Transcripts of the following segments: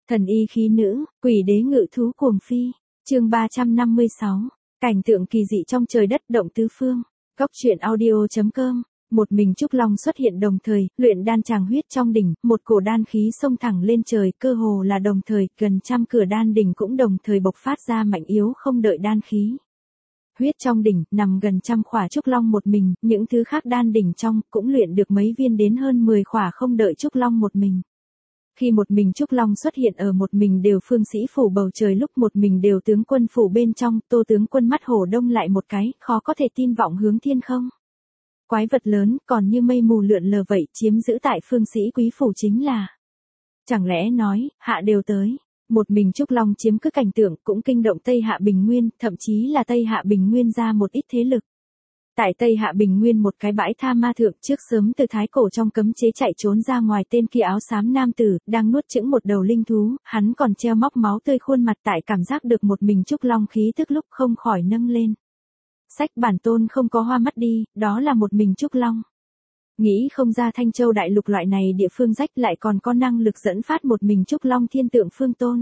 Thần y khí nữ, quỷ đế ngự thú cuồng phi. Chương 356. Cảnh tượng kỳ dị trong trời đất động tứ phương. Góc truyện audio.com. Một mình Trúc Long xuất hiện đồng thời, luyện đan tràng huyết trong đỉnh, một cổ đan khí xông thẳng lên trời, cơ hồ là đồng thời, gần trăm cửa đan đỉnh cũng đồng thời bộc phát ra mạnh yếu không đợi đan khí. Huyết trong đỉnh, nằm gần trăm khỏa Trúc Long một mình, những thứ khác đan đỉnh trong, cũng luyện được mấy viên đến hơn 10 khỏa không đợi Trúc Long một mình. Khi một mình Trúc Long xuất hiện ở một mình đều phương sĩ phủ bầu trời, lúc một mình đều tướng quân phủ bên trong, Tô tướng quân mắt hổ đông lại một cái, khó có thể tin vọng hướng thiên không. Quái vật lớn, còn như mây mù lượn lờ vậy, chiếm giữ tại phương sĩ quý phủ chính là. Chẳng lẽ nói, hạ đều tới. Một mình Trúc Long chiếm cứ cảnh tượng cũng kinh động Tây Hạ Bình Nguyên, thậm chí là Tây Hạ Bình Nguyên ra một ít thế lực. Tại Tây Hạ Bình Nguyên một cái bãi tha ma thượng, trước sớm từ thái cổ trong cấm chế chạy trốn ra ngoài tên kia áo xám nam tử, đang nuốt chửng một đầu linh thú, hắn còn treo móc máu tươi khuôn mặt, tại cảm giác được một mình Trúc Long khí thức lúc không khỏi nâng lên. Sách bản tôn không có hoa mắt đi, đó là một mình Trúc Long. Nghĩ không ra Thanh Châu đại lục loại này địa phương rách lại còn có năng lực dẫn phát một mình Trúc Long thiên tượng phương tôn.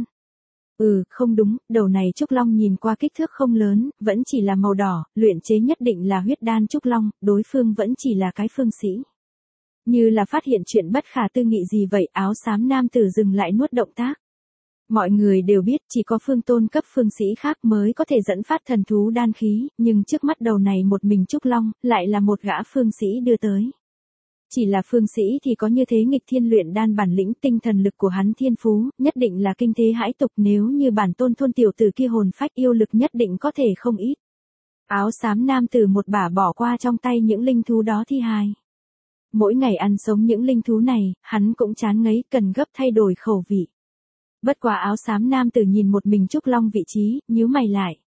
Không đúng, đầu này Trúc Long nhìn qua kích thước không lớn, vẫn chỉ là màu đỏ, luyện chế nhất định là huyết đan Trúc Long, đối phương vẫn chỉ là cái phương sĩ. Như là phát hiện chuyện bất khả tư nghị gì vậy, áo xám nam tử dừng lại nuốt động tác. Mọi người đều biết chỉ có phương tôn cấp phương sĩ khác mới có thể dẫn phát thần thú đan khí, nhưng trước mắt đầu này một mình Trúc Long, lại là một gã phương sĩ đưa tới. Chỉ là phương sĩ thì có như thế nghịch thiên luyện đan bản lĩnh, tinh thần lực của hắn thiên phú, nhất định là kinh thế hãi tục, nếu như bản tôn thôn tiểu tử kia hồn phách yêu lực nhất định có thể không ít. Áo xám nam tử một bả bỏ qua trong tay những linh thú đó thi hài. Mỗi ngày ăn sống những linh thú này, hắn cũng chán ngấy, cần gấp thay đổi khẩu vị. Bất quá áo xám nam tử nhìn một mình Trúc Long vị trí, nhíu mày lại.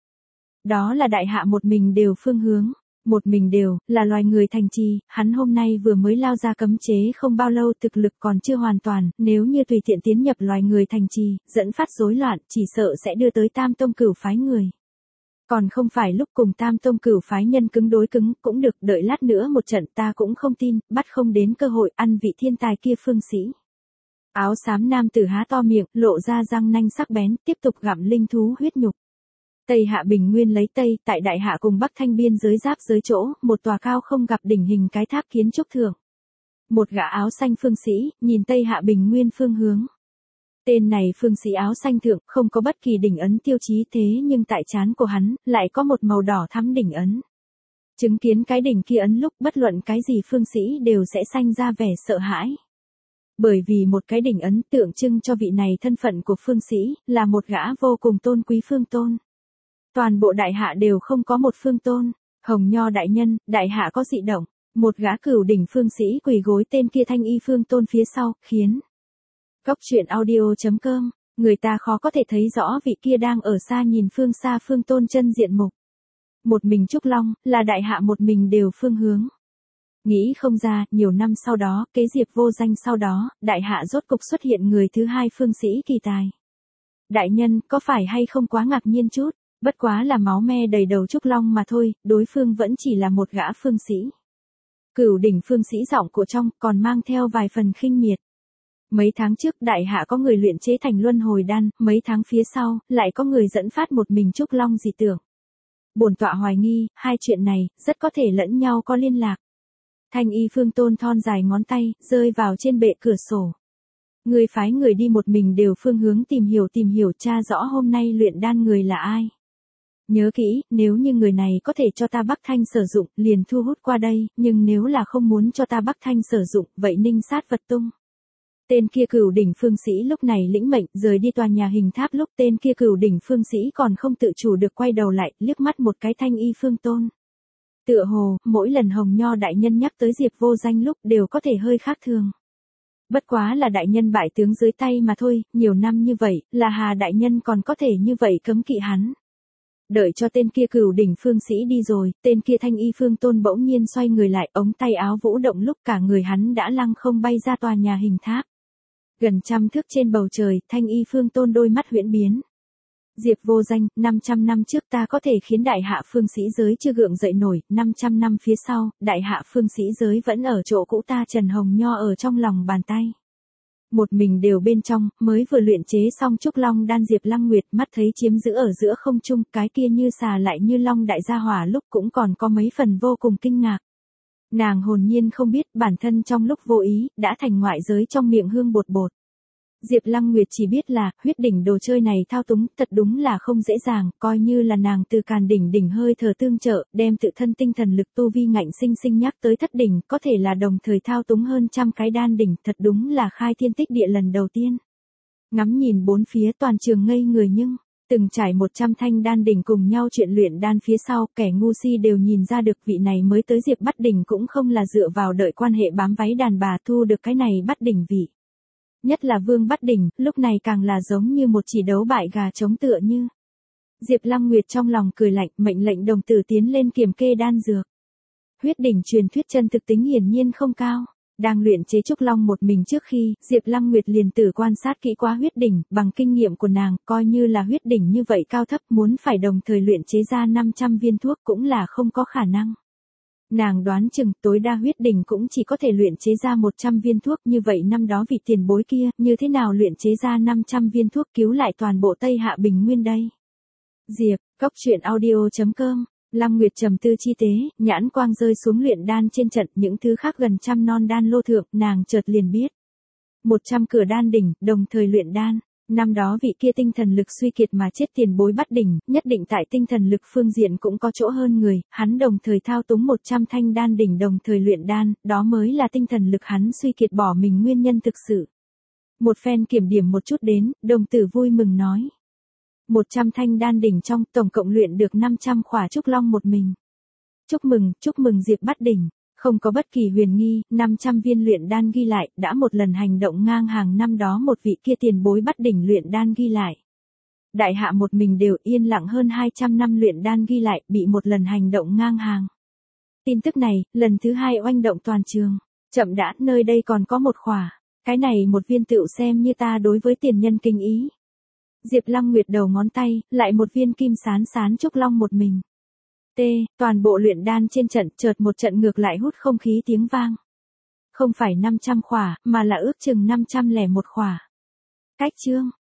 Đó là đại hạ một mình đều phương hướng. Một mình đều, là loài người thành trì, hắn hôm nay vừa mới lao ra cấm chế không bao lâu, thực lực còn chưa hoàn toàn, nếu như tùy tiện tiến nhập loài người thành trì, dẫn phát rối loạn, chỉ sợ sẽ đưa tới Tam Tông Cửu phái người. Còn không phải lúc cùng Tam Tông Cửu phái nhân cứng đối cứng, cũng được, đợi lát nữa một trận ta cũng không tin, bắt không đến cơ hội ăn vị thiên tài kia phương sĩ. Áo xám nam tử há to miệng, lộ ra răng nanh sắc bén, tiếp tục gặm linh thú huyết nhục. Tây Hạ Bình Nguyên lấy Tây, tại Đại Hạ cùng Bắc Thanh biên giới giáp giới chỗ, một tòa cao không gặp đỉnh hình cái tháp kiến trúc thượng. Một gã áo xanh phương sĩ, nhìn Tây Hạ Bình Nguyên phương hướng. Tên này phương sĩ áo xanh thượng, không có bất kỳ đỉnh ấn tiêu chí, thế nhưng tại trán của hắn, lại có một màu đỏ thắm đỉnh ấn. Chứng kiến cái đỉnh kia ấn lúc, bất luận cái gì phương sĩ đều sẽ sanh ra vẻ sợ hãi. Bởi vì một cái đỉnh ấn tượng trưng cho vị này thân phận của phương sĩ, là một gã vô cùng tôn quý phương tôn. Toàn bộ đại hạ đều không có một phương tôn. Hồng Nho đại nhân, đại hạ có dị động. Một gã cửu đỉnh phương sĩ quỳ gối tên kia thanh y phương tôn phía sau, khiến. Góc truyện audio.com, người ta khó có thể thấy rõ vị kia đang ở xa nhìn phương xa phương tôn chân diện mục. Một mình Trúc Long, là đại hạ một mình đều phương hướng. Nghĩ không ra, nhiều năm sau đó, kế Diệp Vô Danh sau đó, đại hạ rốt cục xuất hiện người thứ hai phương sĩ kỳ tài. Đại nhân, có phải hay không quá ngạc nhiên chút? Bất quá là máu me đầy đầu Trúc Long mà thôi, đối phương vẫn chỉ là một gã phương sĩ. Cửu đỉnh phương sĩ giọng của trong, còn mang theo vài phần khinh miệt. Mấy tháng trước đại hạ có người luyện chế thành luân hồi đan, mấy tháng phía sau, lại có người dẫn phát một mình Trúc Long dị tưởng. Bổn tọa hoài nghi, hai chuyện này, rất có thể lẫn nhau có liên lạc. Thanh y phương tôn thon dài ngón tay, rơi vào trên bệ cửa sổ. Người phái người đi một mình đều phương hướng tìm hiểu tra rõ hôm nay luyện đan người là ai. Nhớ kỹ, nếu như người này có thể cho ta Bắc Thanh sử dụng, liền thu hút qua đây, nhưng nếu là không muốn cho ta Bắc Thanh sử dụng, vậy ninh sát vật tung. Tên kia cửu đỉnh phương sĩ lúc này lĩnh mệnh, rời đi tòa nhà hình tháp lúc tên kia cửu đỉnh phương sĩ còn không tự chủ được quay đầu lại, liếc mắt một cái thanh y phương tôn. Tựa hồ, mỗi lần Hồng Nho đại nhân nhắc tới Diệp Vô Danh lúc đều có thể hơi khác thường. Bất quá là đại nhân bại tướng dưới tay mà thôi, nhiều năm như vậy, là Hà đại nhân còn có thể như vậy cấm kỵ hắn. Đợi cho tên kia cửu đỉnh phương sĩ đi rồi, tên kia thanh y phương tôn bỗng nhiên xoay người lại, ống tay áo vũ động lúc cả người hắn đã lăng không bay ra tòa nhà hình tháp. Gần trăm thước trên bầu trời, thanh y phương tôn đôi mắt huyễn biến. Diệp Vô Danh, 500 năm trước ta có thể khiến đại hạ phương sĩ giới chưa gượng dậy nổi, 500 năm phía sau, đại hạ phương sĩ giới vẫn ở chỗ cũ ta Trần Hồng Nho ở trong lòng bàn tay. Một mình đều bên trong, mới vừa luyện chế xong trúc long đan Diệp Lăng Nguyệt mắt thấy chiếm giữ ở giữa không trung, cái kia như xà lại như long đại gia hỏa lúc cũng còn có mấy phần vô cùng kinh ngạc. Nàng hồn nhiên không biết bản thân trong lúc vô ý, đã thành ngoại giới trong miệng hương bột bột. Diệp Lăng Nguyệt chỉ biết là, huyết đỉnh đồ chơi này thao túng, thật đúng là không dễ dàng, coi như là nàng từ càn đỉnh hơi thở tương trợ, đem tự thân tinh thần lực tu vi ngạnh sinh sinh nhắc tới thất đỉnh, có thể là đồng thời thao túng hơn trăm cái đan đỉnh, thật đúng là khai thiên tích địa lần đầu tiên. Ngắm nhìn bốn phía toàn trường ngây người nhưng, từng trải 100 thanh đan đỉnh cùng nhau chuyện luyện đan phía sau, kẻ ngu si đều nhìn ra được vị này mới tới Diệp Bắt Đỉnh cũng không là dựa vào đợi quan hệ bám váy đàn bà thu được cái này Bắt Đỉnh vị. Nhất là Vương Bắt Đỉnh, lúc này càng là giống như một chỉ đấu bại gà trống tựa như. Diệp Lăng Nguyệt trong lòng cười lạnh, mệnh lệnh đồng tử tiến lên kiểm kê đan dược. Huyết đỉnh truyền thuyết chân thực tính hiển nhiên không cao. Đang luyện chế trúc long một mình trước khi, Diệp Lăng Nguyệt liền tử quan sát kỹ quá huyết đỉnh, bằng kinh nghiệm của nàng, coi như là huyết đỉnh như vậy cao thấp muốn phải đồng thời luyện chế ra 500 viên thuốc cũng là không có khả năng. Nàng đoán chừng tối đa huyết đỉnh cũng chỉ có thể luyện chế ra 100 viên thuốc, như vậy năm đó vị tiền bối kia, như thế nào luyện chế ra 500 viên thuốc cứu lại toàn bộ Tây Hạ Bình Nguyên đây? Diệp, Cốc.audio.com Lăng Nguyệt trầm tư chi tế, nhãn quang rơi xuống luyện đan trên trận, những thứ khác gần trăm non đan lô thượng, nàng chợt liền biết. 100 cửa đan đỉnh, đồng thời luyện đan. Năm đó vị kia tinh thần lực suy kiệt mà chết tiền bối Bắt Đỉnh, nhất định tại tinh thần lực phương diện cũng có chỗ hơn người, hắn đồng thời thao túng 100 thanh đan đỉnh đồng thời luyện đan, đó mới là tinh thần lực hắn suy kiệt bỏ mình nguyên nhân thực sự. Một phen kiểm điểm một chút đến, đồng tử vui mừng nói. 100 thanh đan đỉnh trong, tổng cộng luyện được 500 khỏa trúc long một mình. Chúc mừng Diệp Bắt Đỉnh. Không có bất kỳ huyền nghi, 500 viên luyện đan ghi lại, đã một lần hành động ngang hàng năm đó một vị kia tiền bối Bắt Đỉnh luyện đan ghi lại. Đại hạ một mình đều yên lặng hơn 200 năm luyện đan ghi lại, bị một lần hành động ngang hàng. Tin tức này, lần thứ hai oanh động toàn trường. Chậm đã, nơi đây còn có một khỏa. Cái này một viên tựu xem như ta đối với tiền nhân kinh ý. Diệp Lăng Nguyệt đầu ngón tay, lại một viên kim sán trúc long một mình. Toàn bộ luyện đan trên trận chợt một trận ngược lại hút không khí tiếng vang. Không phải 500 khỏa, mà là ước chừng 501 khỏa. Cách chương.